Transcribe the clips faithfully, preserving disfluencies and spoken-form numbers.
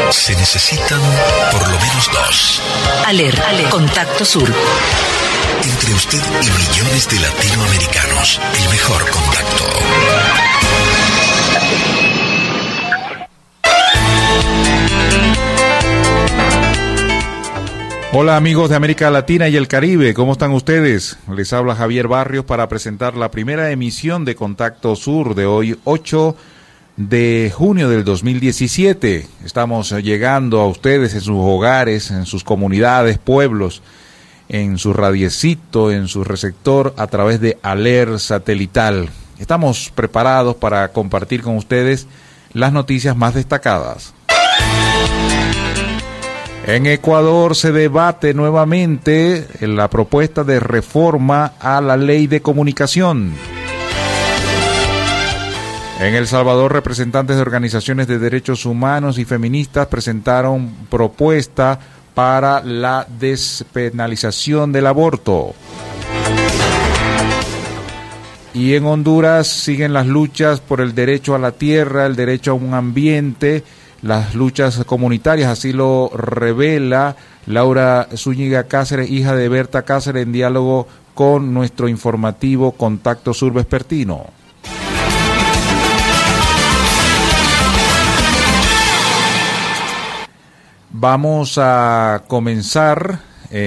Se necesitan por lo menos dos. Aler, Aler, Contacto Sur. Entre usted y millones de latinoamericanos, el mejor contacto. Hola amigos de América Latina y el Caribe, ¿cómo están ustedes? Les habla Javier Barrios para presentar la primera emisión de Contacto Sur de hoy, ocho de junio del dos mil diecisiete. Estamos llegando a ustedes en sus hogares, en sus comunidades, pueblos, en su radiecito, en su receptor a través de Aler satelital. Estamos preparados para compartir con ustedes las noticias más destacadas. En Ecuador se debate nuevamente la propuesta de reforma a la ley de comunicación. En El Salvador, representantes de organizaciones de derechos humanos y feministas presentaron propuesta para la despenalización del aborto. Y en Honduras siguen las luchas por el derecho a la tierra, el derecho a un ambiente, las luchas comunitarias, así lo revela Laura Zúñiga Cáceres, hija de Berta Cáceres, en diálogo con nuestro informativo Contacto Sur Vespertino. Vamos a comenzar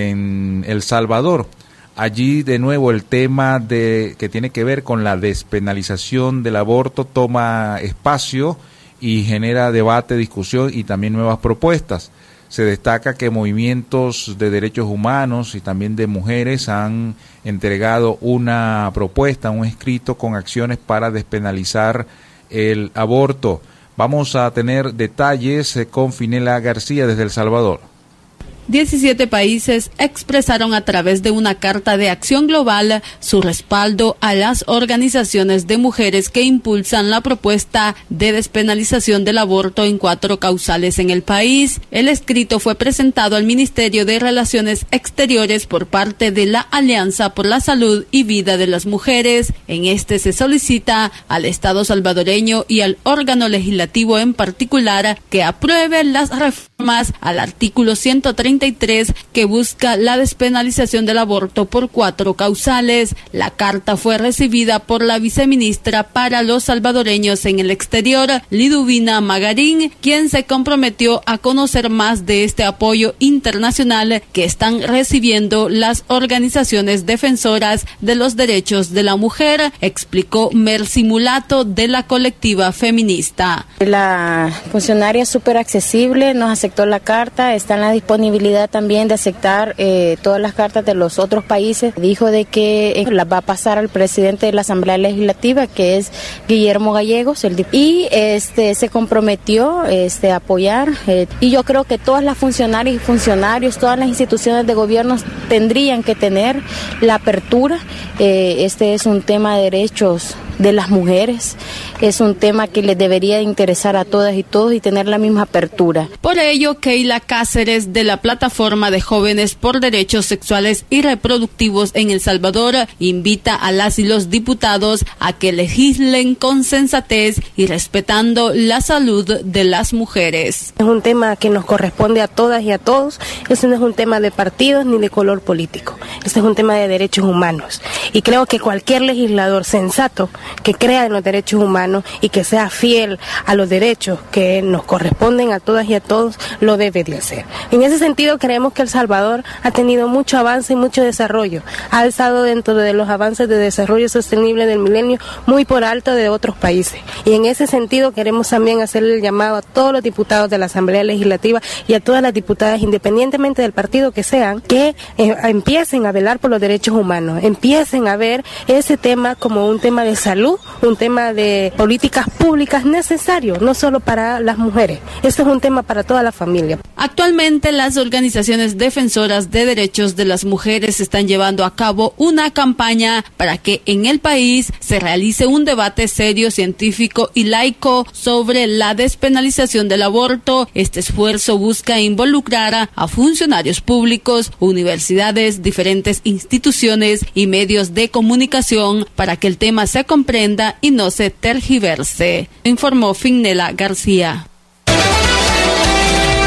en El Salvador. Allí de nuevo el tema de que tiene que ver con la despenalización del aborto toma espacio y genera debate, discusión y también nuevas propuestas. Se destaca que movimientos de derechos humanos y también de mujeres han entregado una propuesta, un escrito con acciones para despenalizar el aborto. Vamos a tener detalles con Finela García desde El Salvador. diecisiete países expresaron a través de una carta de acción global su respaldo a las organizaciones de mujeres que impulsan la propuesta de despenalización del aborto en cuatro causales en el país. El escrito fue presentado al Ministerio de Relaciones Exteriores por parte de la Alianza por la Salud y Vida de las Mujeres. En este se solicita al Estado salvadoreño y al órgano legislativo en particular que apruebe las reformas al artículo ciento treinta y tres que busca la despenalización del aborto por cuatro causales. La carta fue recibida por la viceministra para los salvadoreños en el exterior, Liduvina Magarín, quien se comprometió a conocer más de este apoyo internacional que están recibiendo las organizaciones defensoras de los derechos de la mujer, explicó Mercy Mulato de la colectiva feminista. La funcionaria es súper accesible, nos aceptó la carta, está en la disponibilidad también de aceptar eh, todas las cartas de los otros países. Dijo de que eh, las va a pasar al presidente de la Asamblea Legislativa, que es Guillermo Gallegos, el, y este se comprometió este, a apoyar. Eh, y yo creo que todas las funcionarias y funcionarios, todas las instituciones de gobierno tendrían que tener la apertura. Eh, este es un tema de derechos de las mujeres, es un tema que les debería interesar a todas y todos y tener la misma apertura. Por ello, Keila Cáceres, de la Plataforma de Jóvenes por Derechos Sexuales y Reproductivos en El Salvador, invita a las y los diputados a que legislen con sensatez y respetando la salud de las mujeres. Es un tema que nos corresponde a todas y a todos. Este no es un tema de partidos ni de color político. Este es un tema de derechos humanos. Y creo que cualquier legislador sensato que crea en los derechos humanos y que sea fiel a los derechos que nos corresponden a todas y a todos, lo debe de hacer. En ese sentido, creemos que El Salvador ha tenido mucho avance y mucho desarrollo. Ha estado dentro de los avances de desarrollo sostenible del milenio muy por alto de otros países. Y en ese sentido, queremos también hacerle el llamado a todos los diputados de la Asamblea Legislativa y a todas las diputadas, independientemente del partido que sean, que eh, empiecen a velar por los derechos humanos, empiecen a ver ese tema como un tema de salud, un tema de políticas públicas necesario, no solo para las mujeres. Este es un tema para toda la familia. Actualmente, las organizaciones defensoras de derechos de las mujeres están llevando a cabo una campaña para que en el país se realice un debate serio, científico y laico sobre la despenalización del aborto. Este esfuerzo busca involucrar a funcionarios públicos, universidades, diferentes instituciones y medios de comunicación para que el tema se comprenda y no se tergiverse, informó Finela García.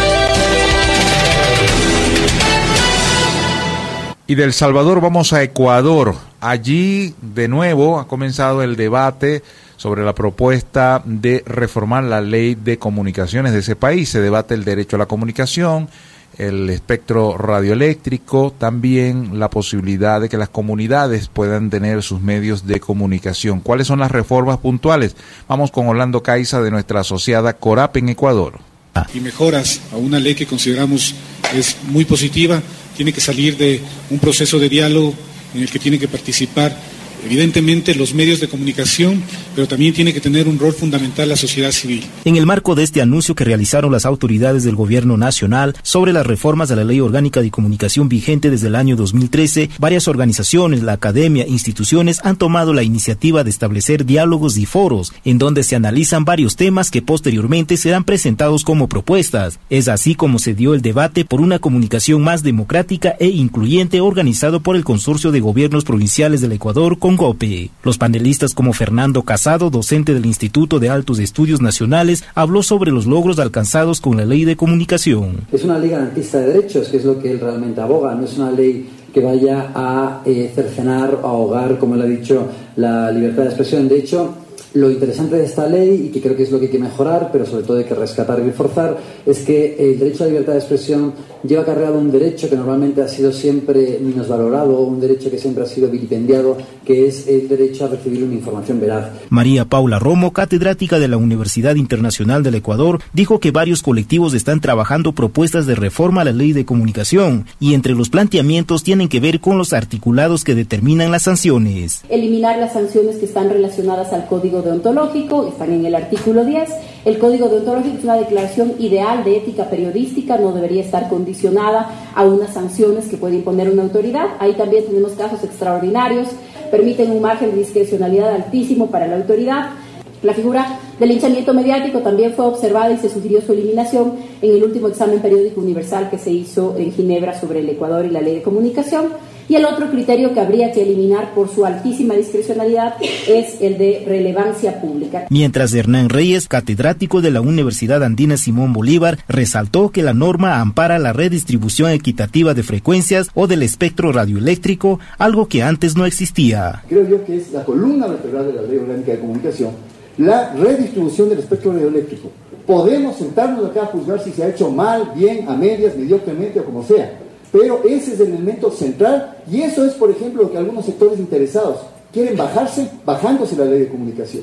Y de El Salvador vamos a Ecuador. Allí de nuevo ha comenzado el debate sobre la propuesta de reformar la ley de comunicaciones de ese país. Se debate el derecho a la comunicación, el espectro radioeléctrico, también la posibilidad de que las comunidades puedan tener sus medios de comunicación. ¿Cuáles son las reformas puntuales? Vamos con Orlando Caiza de nuestra asociada Corap en Ecuador. Y mejoras a una ley que consideramos es muy positiva. Tiene que salir de un proceso de diálogo en el que tienen que participar evidentemente los medios de comunicación, pero también tiene que tener un rol fundamental la sociedad civil. En el marco de este anuncio que realizaron las autoridades del gobierno nacional sobre las reformas a la Ley Orgánica de Comunicación vigente desde el año dos mil trece, varias organizaciones, la academia, instituciones han tomado la iniciativa de establecer diálogos y foros en donde se analizan varios temas que posteriormente serán presentados como propuestas. Es así como se dio el debate por una comunicación más democrática e incluyente organizado por el Consorcio de Gobiernos Provinciales del Ecuador con GOPE. Los panelistas como Fernando Casado, docente del Instituto de Altos Estudios Nacionales, habló sobre los logros alcanzados con la ley de comunicación. Es una ley garantista de derechos, que es lo que él realmente aboga, no es una ley que vaya a eh, cercenar o ahogar, como él ha dicho, la libertad de expresión. De hecho, lo interesante de esta ley, y que creo que es lo que hay que mejorar, pero sobre todo hay que rescatar y reforzar, es que el derecho a la libertad de expresión lleva acarreado un derecho que normalmente ha sido siempre minusvalorado, un derecho que siempre ha sido vilipendiado, que es el derecho a recibir una información veraz. María Paula Romo, catedrática de la Universidad Internacional del Ecuador, dijo que varios colectivos están trabajando propuestas de reforma a la ley de comunicación, y entre los planteamientos tienen que ver con los articulados que determinan las sanciones. Eliminar las sanciones que están relacionadas al código deontológico, están en el artículo diez. El código deontológico es una declaración ideal de ética periodística, no debería estar condicionada a unas sanciones que puede imponer una autoridad. Ahí también tenemos casos extraordinarios, permiten un margen de discrecionalidad altísimo para la autoridad. La figura del linchamiento mediático también fue observada y se sugirió su eliminación en el último examen periódico universal que se hizo en Ginebra sobre el Ecuador y la ley de comunicación. Y el otro criterio que habría que eliminar por su altísima discrecionalidad es el de relevancia pública. Mientras Hernán Reyes, catedrático de la Universidad Andina Simón Bolívar, resaltó que la norma ampara la redistribución equitativa de frecuencias o del espectro radioeléctrico, algo que antes no existía. Creo yo que es la columna vertebral de la Ley Orgánica de Comunicación, la redistribución del espectro radioeléctrico. Podemos sentarnos acá a juzgar si se ha hecho mal, bien, a medias, mediocremente o como sea. Pero ese es el elemento central, y eso es, por ejemplo, lo que algunos sectores interesados quieren bajarse, bajándose la ley de comunicación.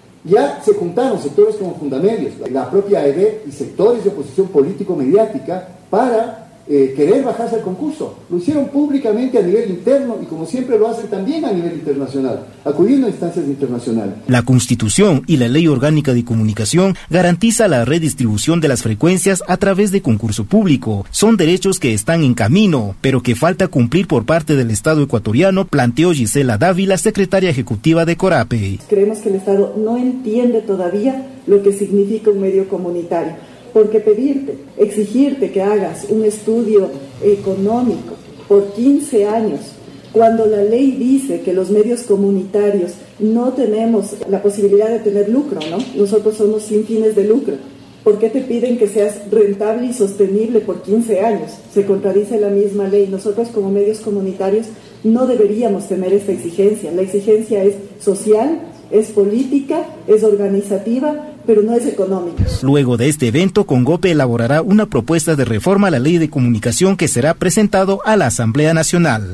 Ya se juntaron sectores como Fundamedios, la propia A E D y sectores de oposición político-mediática para eh, querer bajarse al concurso. Lo hicieron públicamente a nivel interno y, como siempre, lo hacen también a nivel internacional, acudiendo a instancias internacionales. La Constitución y la Ley Orgánica de Comunicación garantiza la redistribución de las frecuencias a través de concurso público. Son derechos que están en camino, pero que falta cumplir por parte del Estado ecuatoriano, planteó Gisela Dávila, secretaria ejecutiva de Corape. Creemos que el Estado no entiende todavía lo que significa un medio comunitario. Porque pedirte, exigirte que hagas un estudio económico por quince años, cuando la ley dice que los medios comunitarios no tenemos la posibilidad de tener lucro, ¿no? Nosotros somos sin fines de lucro. ¿Por qué te piden que seas rentable y sostenible por quince años? Se contradice la misma ley. Nosotros como medios comunitarios no deberíamos tener esta exigencia. La exigencia es social, es política, es organizativa, pero no es económica. Luego de este evento, Congope elaborará una propuesta de reforma a la Ley de Comunicación que será presentado a la Asamblea Nacional.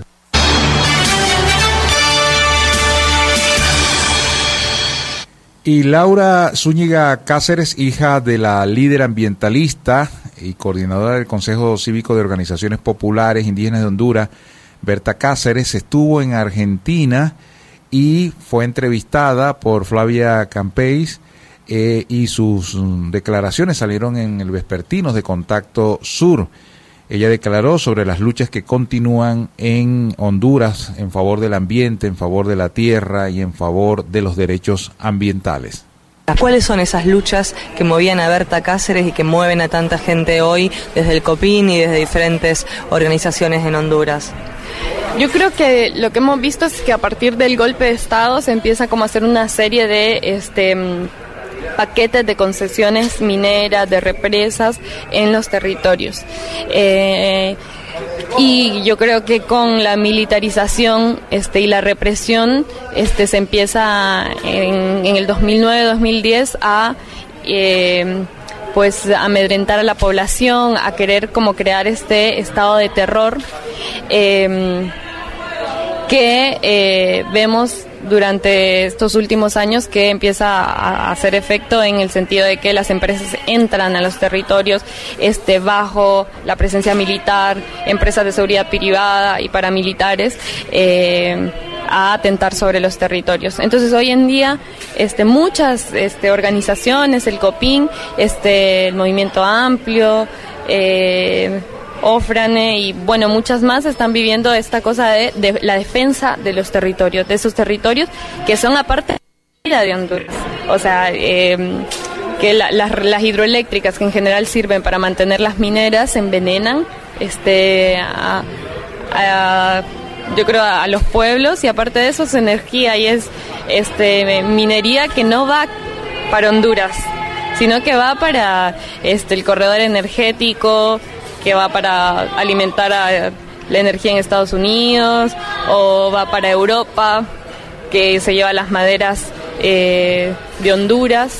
Y Laura Zúñiga Cáceres, hija de la líder ambientalista y coordinadora del Consejo Cívico de Organizaciones Populares Indígenas de Honduras, Berta Cáceres, estuvo en Argentina y fue entrevistada por Flavia Campeis eh, y sus um, declaraciones salieron en el Vespertino de Contacto Sur. Ella declaró sobre las luchas que continúan en Honduras en favor del ambiente, en favor de la tierra y en favor de los derechos ambientales. ¿Cuáles son esas luchas que movían a Berta Cáceres y que mueven a tanta gente hoy desde el COPIN y desde diferentes organizaciones en Honduras? Yo creo que lo que hemos visto es que a partir del golpe de Estado se empieza como a hacer una serie de este paquetes de concesiones mineras, de represas en los territorios. Eh, y yo creo que con la militarización este, y la represión este, se empieza en, en el dos mil nueve dos mil diez a eh, pues amedrentar a la población, a querer como crear este estado de terror eh, que eh, vemos durante estos últimos años, que empieza a hacer efecto en el sentido de que las empresas entran a los territorios este, bajo la presencia militar, empresas de seguridad privada y paramilitares, eh, a atentar sobre los territorios. Entonces hoy en día este, muchas este, organizaciones, el COPIN, este, el Movimiento Amplio, eh, Ofrane y bueno, muchas más están viviendo esta cosa de, de la defensa de los territorios, de esos territorios que son aparte de Honduras. O sea, eh, que la, las, las hidroeléctricas que en general sirven para mantener las mineras envenenan este, a, a, yo creo a, a los pueblos, y aparte de eso es energía y es este, minería que no va para Honduras, sino que va para este, el corredor energético, que va para alimentar a la energía en Estados Unidos, o va para Europa, que se lleva las maderas eh, de Honduras.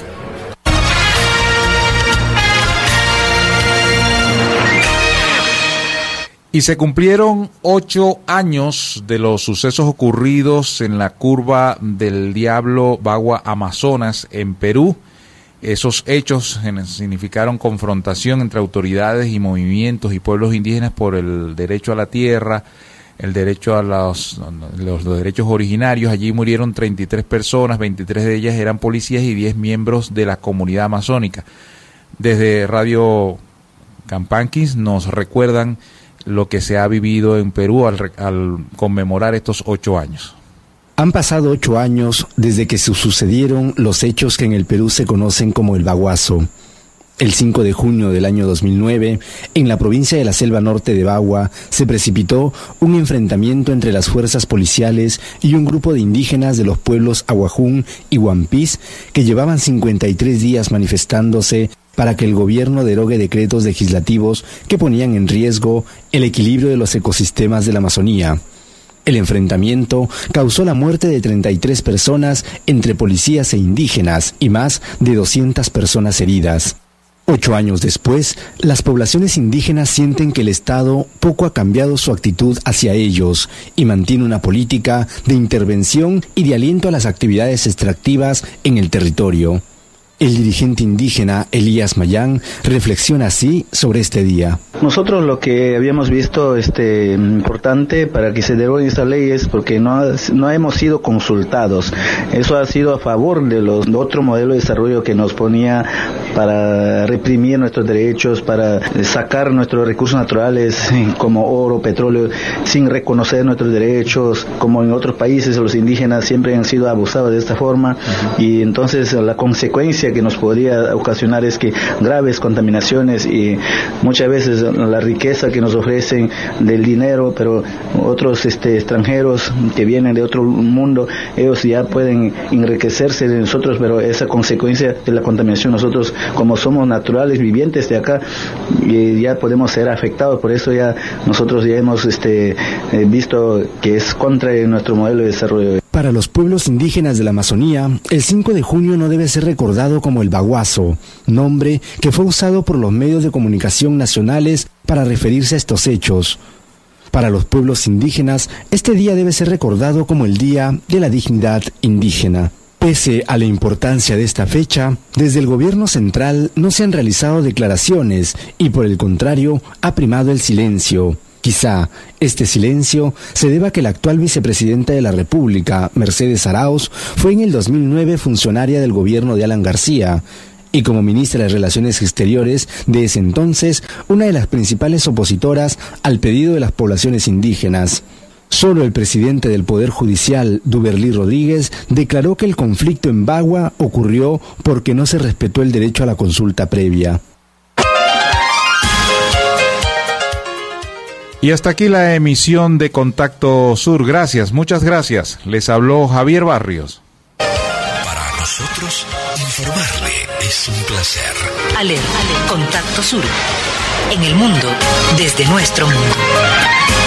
Y se cumplieron ocho años de los sucesos ocurridos en la curva del Diablo Bagua Amazonas en Perú. Esos hechos significaron confrontación entre autoridades y movimientos y pueblos indígenas por el derecho a la tierra, el derecho a los, los, los derechos originarios. Allí murieron treinta y tres personas, veintitrés de ellas eran policías y diez miembros de la comunidad amazónica. Desde Radio Campanquis nos recuerdan lo que se ha vivido en Perú al, al conmemorar estos ocho años. Han pasado ocho años desde que se sucedieron los hechos que en el Perú se conocen como el Baguazo. El cinco de junio del año dos mil nueve, en la provincia de la Selva Norte de Bagua, se precipitó un enfrentamiento entre las fuerzas policiales y un grupo de indígenas de los pueblos Aguajún y Huampís, que llevaban cincuenta y tres días manifestándose para que el gobierno derogue decretos legislativos que ponían en riesgo el equilibrio de los ecosistemas de la Amazonía. El enfrentamiento causó la muerte de treinta y tres personas entre policías e indígenas y más de doscientas personas heridas. Ocho años después, las poblaciones indígenas sienten que el Estado poco ha cambiado su actitud hacia ellos y mantiene una política de intervención y de aliento a las actividades extractivas en el territorio. El dirigente indígena Elías Mayán reflexiona así sobre este día. Nosotros lo que habíamos visto este importante para que se derogue esta ley es porque no, no hemos sido consultados. Eso ha sido a favor de los de otro modelo de desarrollo que nos ponía para reprimir nuestros derechos, para sacar nuestros recursos naturales como oro, petróleo, sin reconocer nuestros derechos, como en otros países los indígenas siempre han sido abusados de esta forma. Y entonces la consecuencia que nos podría ocasionar es que graves contaminaciones y muchas veces la riqueza que nos ofrecen del dinero, pero otros este, extranjeros que vienen de otro mundo, ellos ya pueden enriquecerse de nosotros, pero esa consecuencia de la contaminación, nosotros como somos naturales, vivientes de acá, y ya podemos ser afectados. Por eso ya nosotros ya hemos este, visto que es contra nuestro modelo de desarrollo. Para los pueblos indígenas de la Amazonía, el cinco de junio no debe ser recordado como el Baguazo, nombre que fue usado por los medios de comunicación nacionales para referirse a estos hechos. Para los pueblos indígenas, este día debe ser recordado como el Día de la Dignidad Indígena. Pese a la importancia de esta fecha, desde el gobierno central no se han realizado declaraciones y por el contrario ha primado el silencio. Quizá este silencio se deba a que la actual vicepresidenta de la República, Mercedes Arauz, fue en el dos mil nueve funcionaria del gobierno de Alan García y como ministra de Relaciones Exteriores de ese entonces, una de las principales opositoras al pedido de las poblaciones indígenas. Solo el presidente del Poder Judicial, Duberlí Rodríguez, declaró que el conflicto en Bagua ocurrió porque no se respetó el derecho a la consulta previa. Y hasta aquí la emisión de Contacto Sur. Gracias, muchas gracias. Les habló Javier Barrios. Para nosotros, informarle es un placer. Ale, Ale, Contacto Sur. En el mundo, desde nuestro mundo.